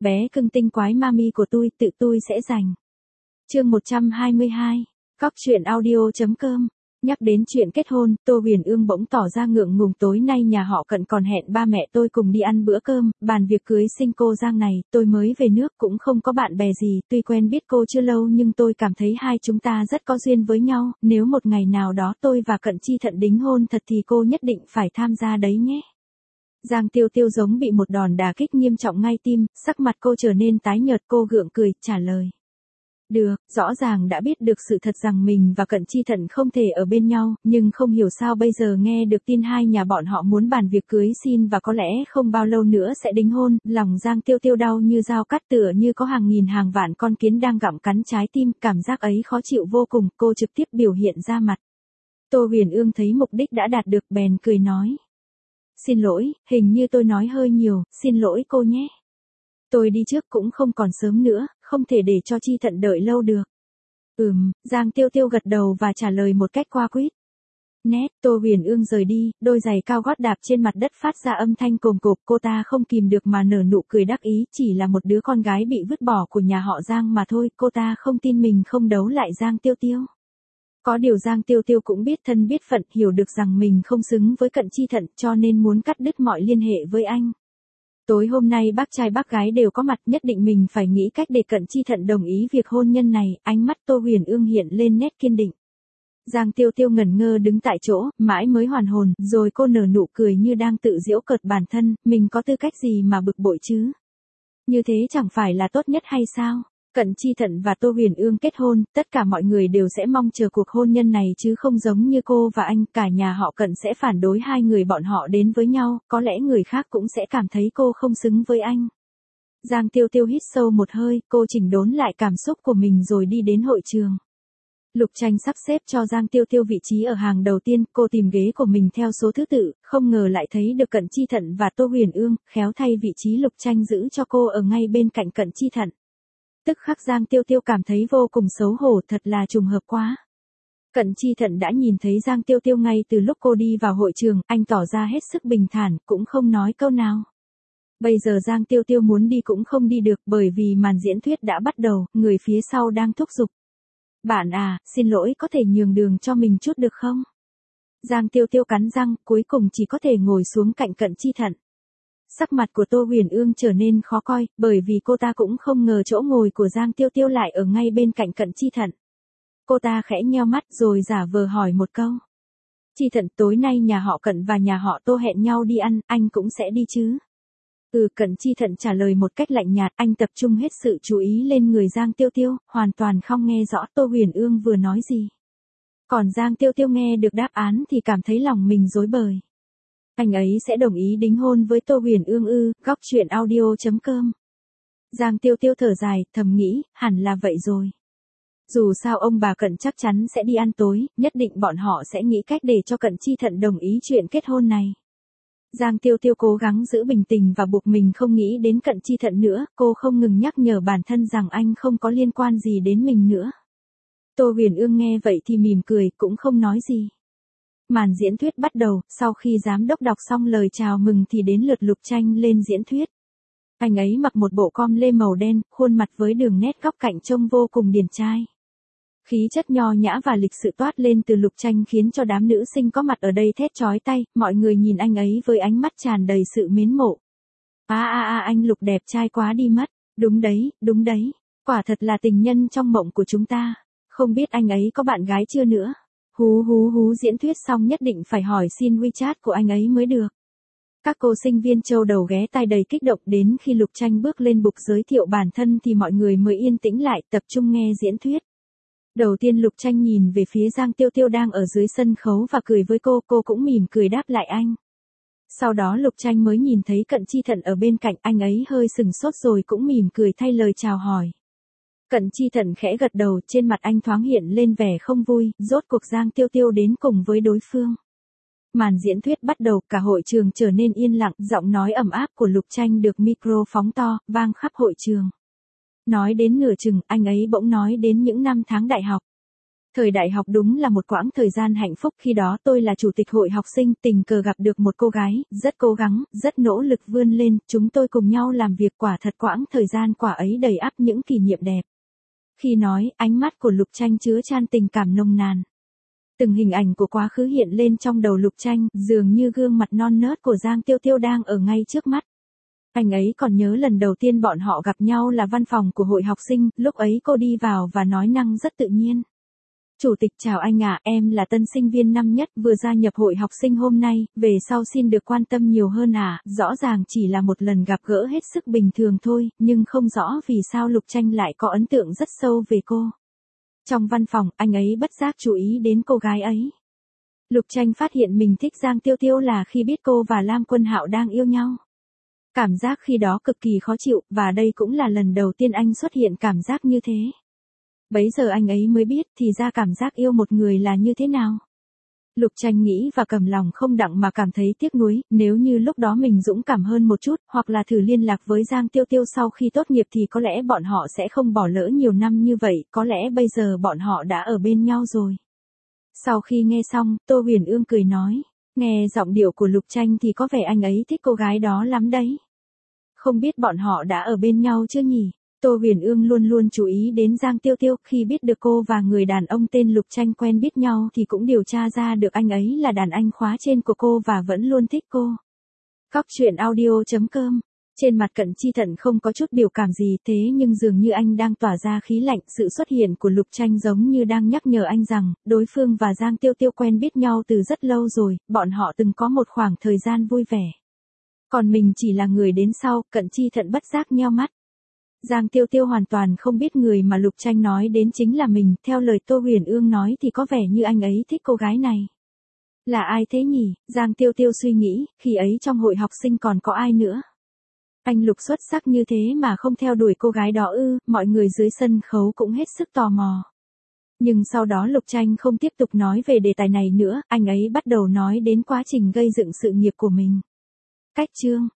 bé cưng tinh quái mami của tự tôi sẽ giành. Chương 122, Cóc truyện audio.com. Nhắc đến chuyện kết hôn, Tô Huyền Ương bỗng tỏ ra ngượng ngùng. Tối nay nhà họ Cận còn hẹn ba mẹ tôi cùng đi ăn bữa cơm, bàn việc cưới sinh cô Giang này. Tôi mới về nước cũng không có bạn bè gì, tuy quen biết cô chưa lâu nhưng tôi cảm thấy hai chúng ta rất có duyên với nhau. Nếu một ngày nào đó tôi và Cận Chi Thận đính hôn thật thì cô nhất định phải tham gia đấy nhé. Giang Tiêu Tiêu giống bị một đòn đả kích nghiêm trọng ngay tim, sắc mặt cô trở nên tái nhợt. Cô gượng cười, trả lời. Được, rõ ràng đã biết được sự thật rằng mình và Cận Chi Thận không thể ở bên nhau, nhưng không hiểu sao bây giờ nghe được tin hai nhà bọn họ muốn bàn việc cưới xin và có lẽ không bao lâu nữa sẽ đính hôn, lòng Giang Tiêu Tiêu đau như dao cắt, tựa như có hàng nghìn hàng vạn con kiến đang gặm cắn trái tim, cảm giác ấy khó chịu vô cùng. Cô trực tiếp biểu hiện ra mặt. Tô Huyền Ương thấy mục đích đã đạt được bèn cười nói. Xin lỗi, hình như tôi nói hơi nhiều, xin lỗi cô nhé. Tôi đi trước cũng không còn sớm nữa, không thể để cho Chi Thận đợi lâu được. Giang Tiêu Tiêu gật đầu và trả lời một cách qua quýt. Tô Huyền Ương rời đi, đôi giày cao gót đạp trên mặt đất phát ra âm thanh cồm cộp. Cô ta không kìm được mà nở nụ cười đắc ý, chỉ là một đứa con gái bị vứt bỏ của nhà họ Giang mà thôi. Cô ta không tin mình không đấu lại Giang Tiêu Tiêu. Có điều Giang Tiêu Tiêu cũng biết thân biết phận, hiểu được rằng mình không xứng với Cận Chi Thận cho nên muốn cắt đứt mọi liên hệ với anh. Tối hôm nay bác trai bác gái đều có mặt, nhất định mình phải nghĩ cách để Cận Chi Thận đồng ý việc hôn nhân này. Ánh mắt Tô Huyền Ương hiện lên nét kiên định. Giang Tiêu Tiêu ngẩn ngơ đứng tại chỗ, mãi mới hoàn hồn, rồi cô nở nụ cười như đang tự giễu cợt bản thân, mình có tư cách gì mà bực bội chứ? Như thế chẳng phải là tốt nhất hay sao? Cận Chi Thận và Tô Huyền Ương kết hôn, tất cả mọi người đều sẽ mong chờ cuộc hôn nhân này chứ không giống như cô và anh, cả nhà họ Cận sẽ phản đối hai người bọn họ đến với nhau, có lẽ người khác cũng sẽ cảm thấy cô không xứng với anh. Giang Tiêu Tiêu hít sâu một hơi, cô chỉnh đốn lại cảm xúc của mình rồi đi đến hội trường. Lục Tranh sắp xếp cho Giang Tiêu Tiêu vị trí ở hàng đầu tiên, cô tìm ghế của mình theo số thứ tự, không ngờ lại thấy được Cận Chi Thận và Tô Huyền Ương, khéo thay vị trí Lục Tranh giữ cho cô ở ngay bên cạnh Cận Chi Thận. Tức khắc Giang Tiêu Tiêu cảm thấy vô cùng xấu hổ, thật là trùng hợp quá. Cận Chi Thận đã nhìn thấy Giang Tiêu Tiêu ngay từ lúc cô đi vào hội trường, anh tỏ ra hết sức bình thản, cũng không nói câu nào. Bây giờ Giang Tiêu Tiêu muốn đi cũng không đi được bởi vì màn diễn thuyết đã bắt đầu, người phía sau đang thúc giục. Bạn à, xin lỗi, có thể nhường đường cho mình chút được không? Giang Tiêu Tiêu cắn răng, cuối cùng chỉ có thể ngồi xuống cạnh Cận Chi Thận. Sắc mặt của Tô Huyền Ương trở nên khó coi, bởi vì cô ta cũng không ngờ chỗ ngồi của Giang Tiêu Tiêu lại ở ngay bên cạnh Cận Chi Thận. Cô ta khẽ nheo mắt rồi giả vờ hỏi một câu. Chi Thận, tối nay nhà họ Cận và nhà họ Tô hẹn nhau đi ăn, anh cũng sẽ đi chứ? Cận Chi Thận trả lời một cách lạnh nhạt, anh tập trung hết sự chú ý lên người Giang Tiêu Tiêu, hoàn toàn không nghe rõ Tô Huyền Ương vừa nói gì. Còn Giang Tiêu Tiêu nghe được đáp án thì cảm thấy lòng mình rối bời. Anh ấy sẽ đồng ý đính hôn với Tô Huyền Ương ư? Cóc truyện audio.com. Giang Tiêu Tiêu thở dài, thầm nghĩ, hẳn là vậy rồi. Dù sao ông bà Cận chắc chắn sẽ đi ăn tối, nhất định bọn họ sẽ nghĩ cách để cho Cận Chi Thận đồng ý chuyện kết hôn này. Giang Tiêu Tiêu cố gắng giữ bình tĩnh và buộc mình không nghĩ đến Cận Chi Thận nữa, cô không ngừng nhắc nhở bản thân rằng anh không có liên quan gì đến mình nữa. Tô Huyền Ương nghe vậy thì mỉm cười, cũng không nói gì. Màn diễn thuyết bắt đầu, sau khi giám đốc đọc xong lời chào mừng thì đến lượt Lục Tranh lên diễn thuyết. Anh ấy mặc một bộ com lê màu đen, khuôn mặt với đường nét góc cạnh trông vô cùng điển trai. Khí chất nho nhã và lịch sự toát lên từ Lục Tranh khiến cho đám nữ sinh có mặt ở đây thét chói tai, mọi người nhìn anh ấy với ánh mắt tràn đầy sự mến mộ. Anh Lục đẹp trai quá đi mất, đúng đấy, quả thật là tình nhân trong mộng của chúng ta, không biết anh ấy có bạn gái chưa nữa. Hú diễn thuyết xong nhất định phải hỏi xin WeChat của anh ấy mới được. Các cô sinh viên châu đầu ghé tai đầy kích động, đến khi Lục Tranh bước lên bục giới thiệu bản thân thì mọi người mới yên tĩnh lại, tập trung nghe diễn thuyết. Đầu tiên Lục Tranh nhìn về phía Giang Tiêu Tiêu đang ở dưới sân khấu và cười với cô cũng mỉm cười đáp lại anh. Sau đó Lục Tranh mới nhìn thấy Cận Chi Thận ở bên cạnh, anh ấy hơi sừng sốt rồi cũng mỉm cười thay lời chào hỏi. Cận Chi Thận khẽ gật đầu, trên mặt anh thoáng hiện lên vẻ không vui, rốt cuộc Giang Tiêu Tiêu đến cùng với đối phương. Màn diễn thuyết bắt đầu, cả hội trường trở nên yên lặng, giọng nói ẩm áp của Lục Tranh được micro phóng to, vang khắp hội trường. Nói đến nửa chừng, anh ấy bỗng nói đến những năm tháng đại học. Thời đại học đúng là một quãng thời gian hạnh phúc, khi đó tôi là chủ tịch hội học sinh, tình cờ gặp được một cô gái, rất cố gắng, rất nỗ lực vươn lên, chúng tôi cùng nhau làm việc, quả thật quãng thời gian quả ấy đầy ắp những kỷ niệm đẹp. Khi nói, ánh mắt của Lục Tranh chứa chan tình cảm nồng nàn. Từng hình ảnh của quá khứ hiện lên trong đầu Lục Tranh, dường như gương mặt non nớt của Giang Tiêu Tiêu đang ở ngay trước mắt. Anh ấy còn nhớ lần đầu tiên bọn họ gặp nhau là văn phòng của hội học sinh, lúc ấy cô đi vào và nói năng rất tự nhiên. Chủ tịch chào anh ạ, em là tân sinh viên năm nhất vừa gia nhập hội học sinh hôm nay, về sau xin được quan tâm nhiều hơn ạ, rõ ràng chỉ là một lần gặp gỡ hết sức bình thường thôi, nhưng không rõ vì sao Lục Tranh lại có ấn tượng rất sâu về cô. Trong văn phòng, anh ấy bất giác chú ý đến cô gái ấy. Lục Tranh phát hiện mình thích Giang Tiêu Tiêu là khi biết cô và Lam Quân Hạo đang yêu nhau. Cảm giác khi đó cực kỳ khó chịu, và đây cũng là lần đầu tiên anh xuất hiện cảm giác như thế. Bấy giờ anh ấy mới biết thì ra cảm giác yêu một người là như thế nào. Lục Tranh nghĩ và cầm lòng không đặng mà cảm thấy tiếc nuối, nếu như lúc đó mình dũng cảm hơn một chút, hoặc là thử liên lạc với Giang Tiêu Tiêu sau khi tốt nghiệp thì có lẽ bọn họ sẽ không bỏ lỡ nhiều năm như vậy, có lẽ bây giờ bọn họ đã ở bên nhau rồi. Sau khi nghe xong, Tô Huyền Ương cười nói, nghe giọng điệu của Lục Tranh thì có vẻ anh ấy thích cô gái đó lắm đấy. Không biết bọn họ đã ở bên nhau chưa nhỉ? Tô Huyền Ương luôn luôn chú ý đến Giang Tiêu Tiêu, khi biết được cô và người đàn ông tên Lục Tranh quen biết nhau thì cũng điều tra ra được anh ấy là đàn anh khóa trên của cô và vẫn luôn thích cô. Cóc truyện audio.com. Trên mặt Cận Chi Thận không có chút biểu cảm gì, thế nhưng dường như anh đang tỏa ra khí lạnh, sự xuất hiện của Lục Tranh giống như đang nhắc nhở anh rằng, đối phương và Giang Tiêu Tiêu quen biết nhau từ rất lâu rồi, bọn họ từng có một khoảng thời gian vui vẻ. Còn mình chỉ là người đến sau, Cận Chi Thận bất giác nheo mắt. Giang Tiêu Tiêu hoàn toàn không biết người mà Lục Tranh nói đến chính là mình, theo lời Tô Huyền Ương nói thì có vẻ như anh ấy thích cô gái này. Là ai thế nhỉ? Giang Tiêu Tiêu suy nghĩ, khi ấy trong hội học sinh còn có ai nữa? Anh Lục xuất sắc như thế mà không theo đuổi cô gái đó ư? Mọi người dưới sân khấu cũng hết sức tò mò. Nhưng sau đó Lục Tranh không tiếp tục nói về đề tài này nữa, anh ấy bắt đầu nói đến quá trình gây dựng sự nghiệp của mình. Cách chương